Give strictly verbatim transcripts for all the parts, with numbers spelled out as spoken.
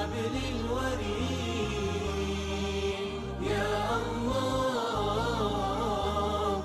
حبل الوريد يا الله.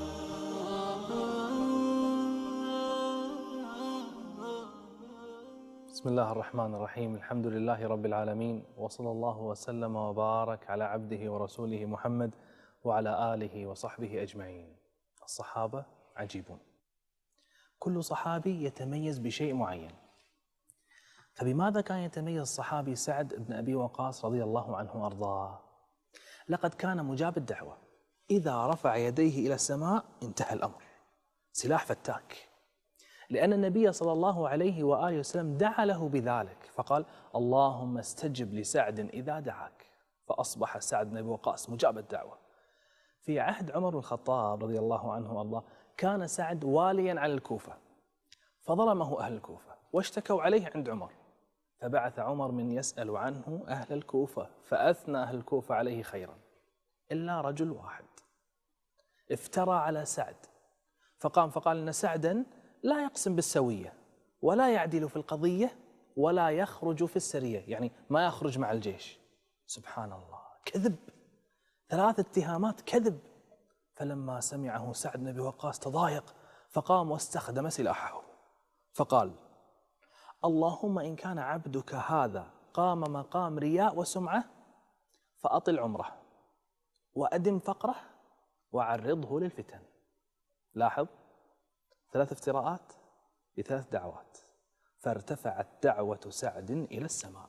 بسم الله الرحمن الرحيم. الحمد لله رب العالمين، وصلى الله وسلم وبارك على عبده ورسوله محمد وعلى آله وصحبه أجمعين. الصحابة عجيبون، كل صحابي يتميز بشيء معين. فبماذا كان يتميز الصحابي سعد بن أبي وقاص رضي الله عنه وأرضاه؟ لقد كان مجاب الدعوة، إذا رفع يديه إلى السماء انتهى الأمر، سلاح فتاك، لأن النبي صلى الله عليه وآله وسلم دعا له بذلك، فقال: اللهم استجب لسعد إذا دعاك. فأصبح سعد بن أبي وقاص مجاب الدعوة. في عهد عمر بن الخطاب رضي الله عنه وأرضاه كان سعد واليا على الكوفة، فظلمه أهل الكوفة واشتكوا عليه عند عمر، فبعث عمر من يسأل عنه أهل الكوفة، فأثنى أهل الكوفة عليه خيرا، إلا رجل واحد افترى على سعد، فقام فقال إن سعدا لا يقسم بالسوية ولا يعدل في القضية ولا يخرج في السرية، يعني ما يخرج مع الجيش. سبحان الله، كذب، ثلاث اتهامات كذب. فلما سمعه سعد بن أبي وقاص تضايق، فقام واستخدم سلاحه فقال: اللهم إن كان عبدك هذا قام مقام رياء وسمعة فأطل عمره وأدم فقره وعرضه للفتن. لاحظ، ثلاث افتراءات بثلاث دعوات، فارتفعت دعوة سعد إلى السماء،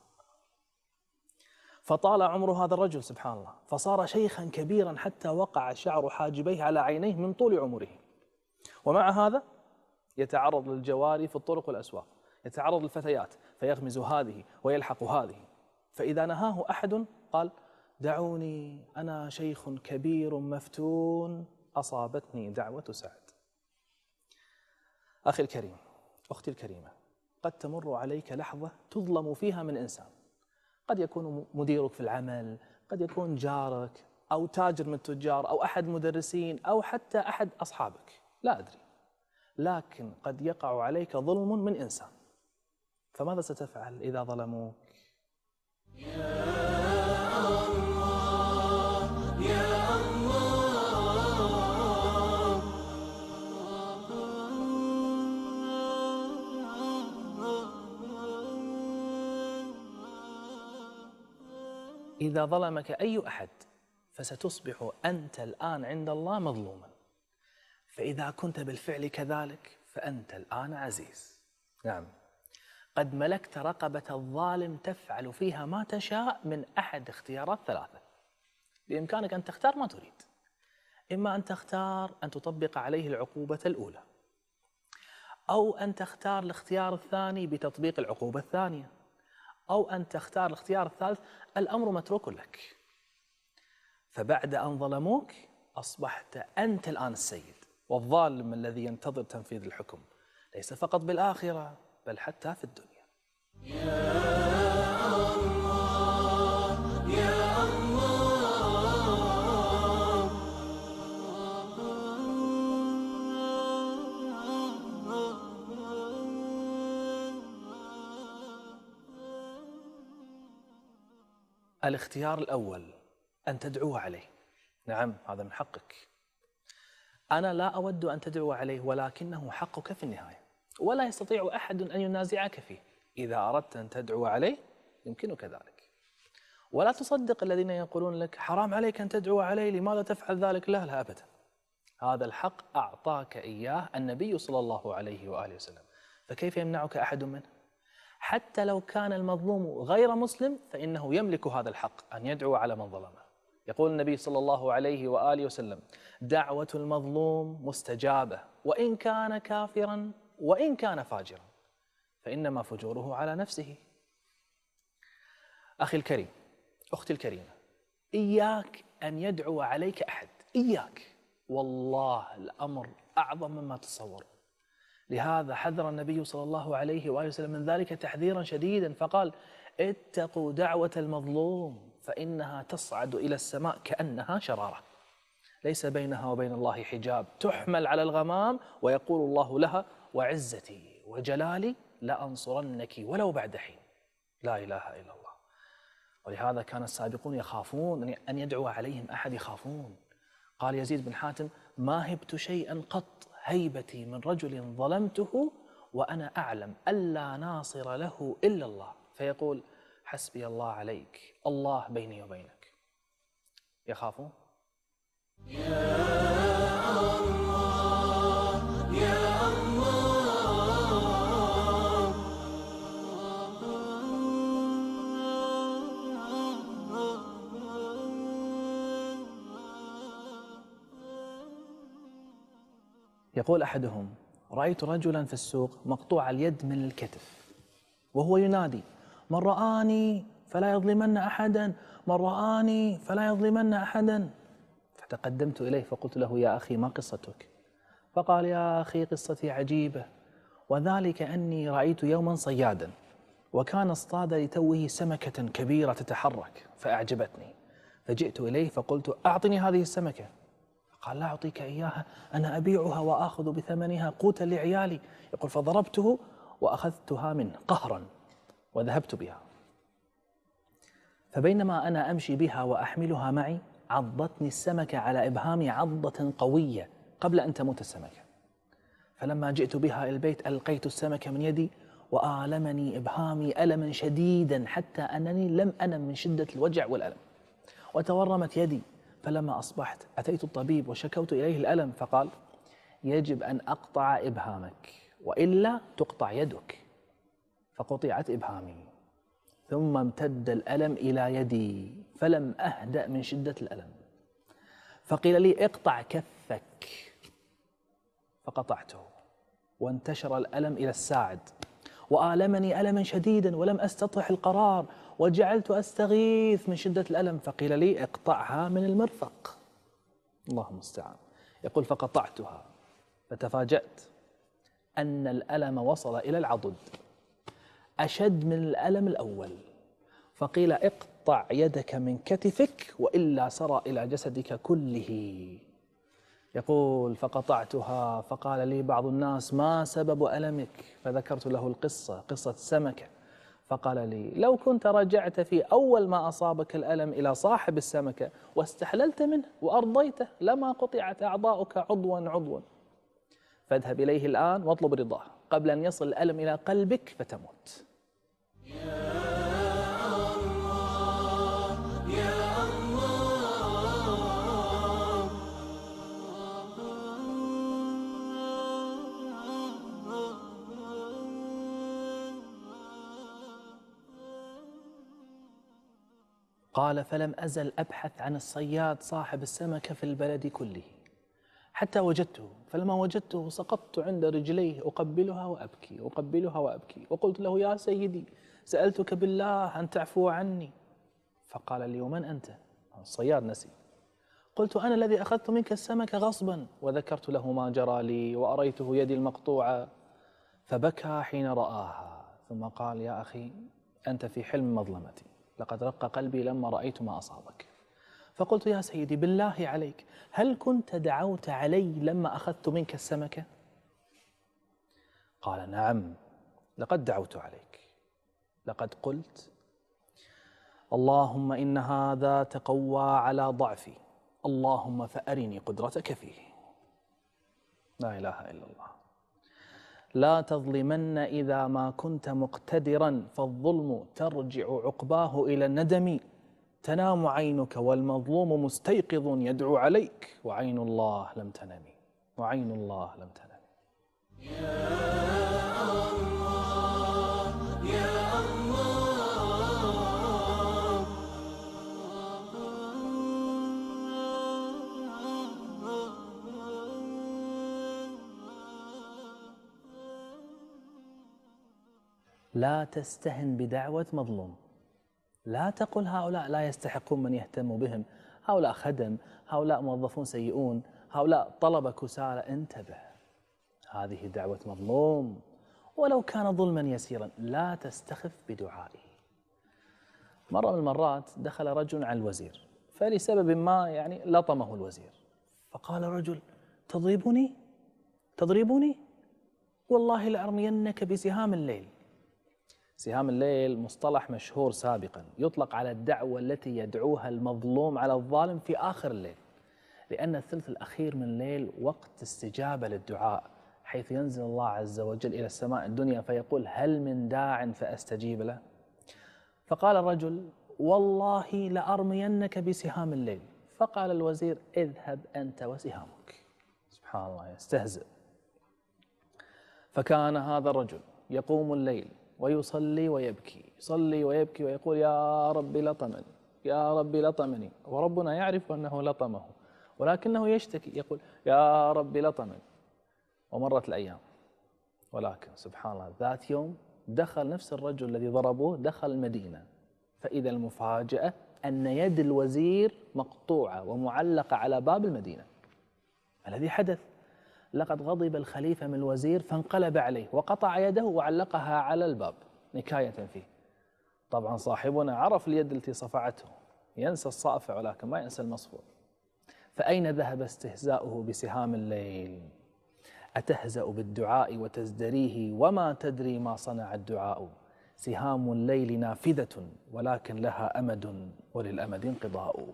فطال عمر هذا الرجل سبحان الله، فصار شيخا كبيرا حتى وقع شعر حاجبيه على عينيه من طول عمره. ومع هذا يتعرض للجواري في الطرق والأسواق، يتعرض للفتيات فيغمز هذه ويلحق هذه، فإذا نهاه أحد قال: دعوني أنا شيخ كبير مفتون أصابتني دعوة سعد. أخي الكريم، أختي الكريمة، قد تمر عليك لحظة تظلم فيها من إنسان، قد يكون مديرك في العمل، قد يكون جارك أو تاجر من التجار أو أحد مدرسين أو حتى أحد أصحابك، لا أدري، لكن قد يقع عليك ظلم من إنسان، فماذا ستفعل إذا ظلموك؟ إذا ظلمك أي أحد فستصبح أنت الآن عند الله مظلوما، فإذا كنت بالفعل كذلك فأنت الآن عزيز. نعم، قد ملكت رقبة الظالم تفعل فيها ما تشاء من أحد اختيارات ثلاثة. بإمكانك أن تختار ما تريد، إما أن تختار أن تطبق عليه العقوبة الأولى، أو أن تختار الاختيار الثاني بتطبيق العقوبة الثانية، أو أن تختار الاختيار الثالث. الأمر متروك لك. فبعد أن ظلموك أصبحت أنت الآن السيد، والظالم الذي ينتظر تنفيذ الحكم ليس فقط بالآخرة بل حتى في الدنيا. يا الله يا الله. الاختيار الأول أن تدعو عليه، نعم هذا من حقك، أنا لا أود أن تدعو عليه، ولكنه حقك في النهاية، ولا يستطيع أحد أن ينازعك فيه. إذا أردت أن تدعو عليه يمكنك ذلك، ولا تصدق الذين يقولون لك حرام عليك أن تدعو عليه، لماذا تفعل ذلك؟ لا لا أبدا، هذا الحق أعطاك إياه النبي صلى الله عليه وآله وسلم، فكيف يمنعك أحد منه؟ حتى لو كان المظلوم غير مسلم فإنه يملك هذا الحق أن يدعو على من ظلمه. يقول النبي صلى الله عليه وآله وسلم: دعوة المظلوم مستجابة وإن كان كافرا وإن كان فاجرا، فإنما فجوره على نفسه. أخي الكريم، أختي الكريمة، إياك أن يدعو عليك أحد، إياك، والله الأمر أعظم مما تصور. لهذا حذر النبي صلى الله عليه وآله وسلم من ذلك تحذيرا شديدا، فقال: اتقوا دعوة المظلوم فإنها تصعد إلى السماء كأنها شرارة، ليس بينها وبين الله حجاب، تحمل على الغمام ويقول الله لها: وعزتي وجلالي لأنصرنك ولو بعد حين. لا إله إلا الله. ولهذا كان السابقون يخافون أن يدعو عليهم أحد، يخافون. قال يزيد بن حاتم: ما هبت شيئا قط هيبتي من رجل ظلمته وأنا أعلم ألا ناصر له إلا الله، فيقول: حسبي الله عليك، الله بيني وبينك. يخافون. يقول أحدهم: رأيت رجلا في السوق مقطوع اليد من الكتف وهو ينادي: من رآني فلا يظلمن أحدا، من رآني فلا يظلمن أحدا. فتقدمت إليه فقلت له: يا أخي، ما قصتك؟ فقال: يا أخي، قصتي عجيبة، وذلك أني رأيت يوما صيادا وكان اصطاد لتوه سمكة كبيرة تتحرك فأعجبتني، فجئت إليه فقلت: أعطني هذه السمكة. قال: لا أعطيك إياها، أنا أبيعها وآخذ بثمنها قوتا لعيالي. يقول: فضربته وأخذتها منه قهرا وذهبت بها، فبينما أنا أمشي بها وأحملها معي عضتني السمكة على إبهامي عضة قوية قبل أن تموت السمكة، فلما جئت بها إلى البيت ألقيت السمكة من يدي وآلمني إبهامي ألما شديدا حتى أنني لم أنم من شدة الوجع والألم، وتورمت يدي. فلما أصبحت أتيت الطبيب وشكوت إليه الألم، فقال: يجب أن أقطع إبهامك وإلا تقطع يدك. فقطعت إبهامي، ثم امتد الألم إلى يدي فلم أهدأ من شدة الألم، فقيل لي: اقطع كفك، فقطعته وانتشر الألم إلى الساعد وآلمني ألما شديدا ولم أستطع القرار وجعلت أستغيث من شدة الألم، فقيل لي: اقطعها من المرفق. الله المستعان. يقول: فقطعتها فتفاجأت أن الألم وصل إلى العضد أشد من الألم الأول، فقيل: اقطع يدك من كتفك وإلا سرى إلى جسدك كله. يقول: فقطعتها، فقال لي بعض الناس: ما سبب ألمك؟ فذكرت له القصة، قصة السمكة، فقال لي: لو كنت رجعت في أول ما أصابك الألم إلى صاحب السمكة واستحللت منه وأرضيته لما قطعت أعضاؤك عضوا عضوا، فاذهب إليه الآن واطلب رضاه قبل أن يصل الألم إلى قلبك فتموت. قال: فلم أزل أبحث عن الصياد صاحب السمكة في البلد كله حتى وجدته، فلما وجدته سقطت عند رجليه أقبلها وأبكي أقبلها وأبكي، وقلت له: يا سيدي، سألتك بالله أن تعفو عني. فقال لي: ومن أنت؟ الصياد نسي. قلت: أنا الذي أخذت منك السمكة غصبا، وذكرت له ما جرى لي وأريته يدي المقطوعة، فبكى حين رآها، ثم قال: يا أخي، أنت في حلم مظلمتي، لقد رق قلبي لما رأيت ما أصابك. فقلت: يا سيدي، بالله عليك، هل كنت دعوت علي لما أخذت منك السمكة؟ قال: نعم، لقد دعوت عليك، لقد قلت: اللهم إن هذا تقوى على ضعفي، اللهم فأرني قدرتك فيه. لا إله إلا الله. لا تظلمن إذا ما كنت مقتدرا، فالظلم ترجع عقباه إلى الندم. تنام عينك والمظلوم مستيقظ يدعو عليك، وعين الله لم تنم، وعين الله لم تنم. يا الله يا الله لا تستهن بدعوة مظلوم، لا تقل هؤلاء لا يستحقون من يهتم بهم، هؤلاء خدم، هؤلاء موظفون سيئون، هؤلاء طلبة كسالى. انتبه، هذه دعوة مظلوم ولو كان ظلما يسيرا، لا تستخف بدعائه. مرة من المرات دخل رجل على الوزير، فلسبب ما يعني لطمه الوزير، فقال رجل: تضربني؟ تضربني؟ والله لأرمينك بسهام الليل. سهام الليل مصطلح مشهور سابقا يطلق على الدعوة التي يدعوها المظلوم على الظالم في آخر الليل، لأن الثلث الأخير من الليل وقت استجابة للدعاء، حيث ينزل الله عز وجل إلى السماء الدنيا فيقول هل من داع فأستجيب له؟ فقال الرجل والله لأرمينك بسهام الليل. فقال الوزير اذهب أنت وسهامك. سبحان الله، يستهزئ. فكان هذا الرجل يقوم الليل ويصلي ويبكي، يصلي ويبكي ويقول يا رب لطمني يا رب لطمني، وربنا يعرف أنه لطمه ولكنه يشتكي يقول يا رب لطمني. ومرت الأيام، ولكن سبحان الله ذات يوم دخل نفس الرجل الذي ضربوه دخل المدينة، فإذا المفاجأة أن يد الوزير مقطوعة ومعلقة على باب المدينة. الذي حدث لقد غضب الخليفة من الوزير فانقلب عليه وقطع يده وعلقها على الباب نكاية فيه. طبعا صاحبنا عرف اليد التي صفعته، ينسى الصافع ولكن ما ينسى المصفوع. فأين ذهب استهزاؤه بسهام الليل؟ أتهزأ بالدعاء وتزدريه وما تدري ما صنع الدعاء. سهام الليل نافذة ولكن لها أمد وللأمد انقضاء.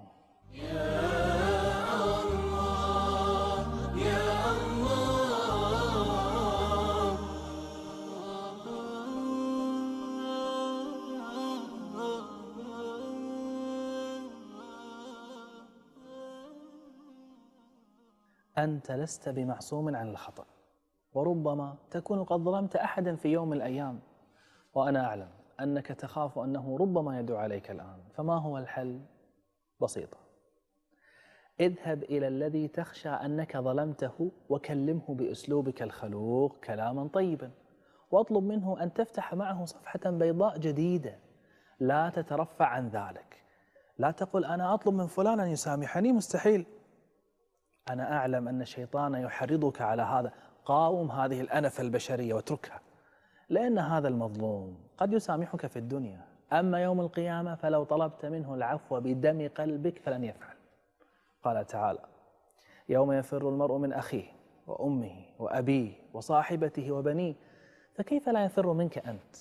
أنت لست بمعصوم عن الخطأ، وربما تكون قد ظلمت أحدا في يوم من الأيام، وأنا أعلم أنك تخاف أنه ربما يدعو عليك الآن. فما هو الحل؟ بسيطة، اذهب إلى الذي تخشى أنك ظلمته وكلمه بأسلوبك الخلوق كلاما طيبا، واطلب منه أن تفتح معه صفحة بيضاء جديدة. لا تترفع عن ذلك، لا تقل أنا أطلب من فلان أن يسامحني، مستحيل. أنا أعلم أن الشيطان يحرضك على هذا. قاوم هذه الأنفة البشرية واتركها، لأن هذا المظلوم قد يسامحك في الدنيا، أما يوم القيامة فلو طلبت منه العفو بدم قلبك فلن يفعل. قال تعالى يوم يفر المرء من أخيه وأمه وأبيه وصاحبته وبنيه، فكيف لا يفر منك أنت؟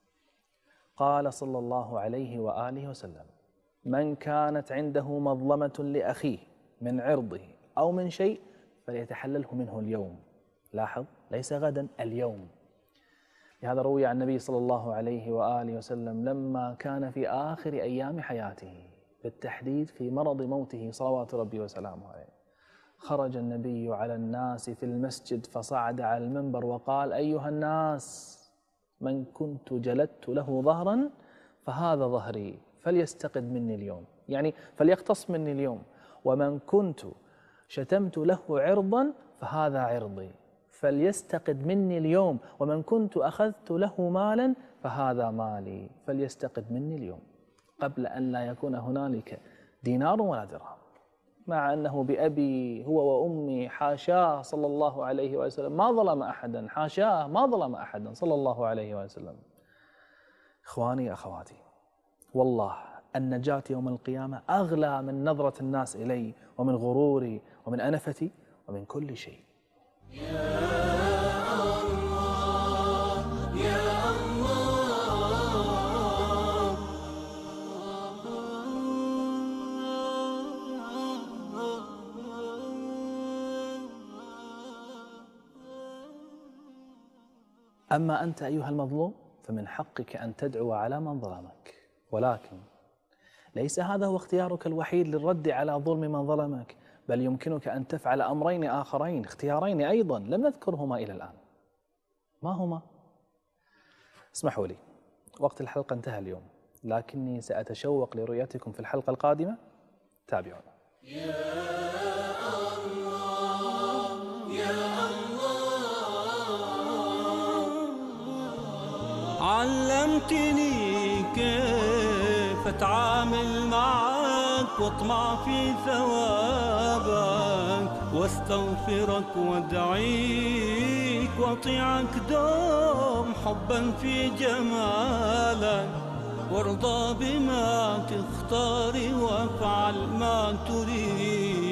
قال صلى الله عليه وآله وسلم من كانت عنده مظلمة لأخيه من عرضه أو من شيء فليتحلله منه اليوم. لاحظ، ليس غدا، اليوم. لهذا روي عن النبي صلى الله عليه وآله وسلم لما كان في آخر أيام حياته، بالتحديد في مرض موته صلوات ربي وسلامه عليه، خرج النبي على الناس في المسجد فصعد على المنبر وقال أيها الناس من كنت جلدت له ظهرا فهذا ظهري فليستقد مني اليوم، يعني فليقتص مني اليوم، ومن كنت شتمت له عرضا فهذا عرضي فليستقد مني اليوم، ومن كنت أخذت له مالا فهذا مالي فليستقد مني اليوم، قبل أن لا يكون هنالك دينار ولا درهم. مع أنه بأبي هو وأمي حاشاه صلى الله عليه وسلم ما ظلم أحدا، حاشاه ما ظلم أحدا صلى الله عليه وسلم. إخواني أخواتي، والله النجاة يوم القيامة أغلى من نظرة الناس إلي ومن غروري ومن أنفتي ومن كل شيء. يا الله يا الله. أما أنت أيها المظلوم فمن حقك أن تدعو على من ظلمك، ولكن ليس هذا هو اختيارك الوحيد للرد على ظلم من ظلمك، بل يمكنك أن تفعل أمرين آخرين، اختيارين أيضا لم نذكرهما إلى الآن. ما هما؟ اسمحوا لي، وقت الحلقة انتهى اليوم، لكني سأتشوق لرؤيتكم في الحلقة القادمة. تابعونا. يا الله يا الله. علمتني كيف أتعامل معك واطمع في ثوابك، واستغفرك وادعيك واطيعك دوم حبا في جمالك، وارضى بما تختار وافعل ما تريد.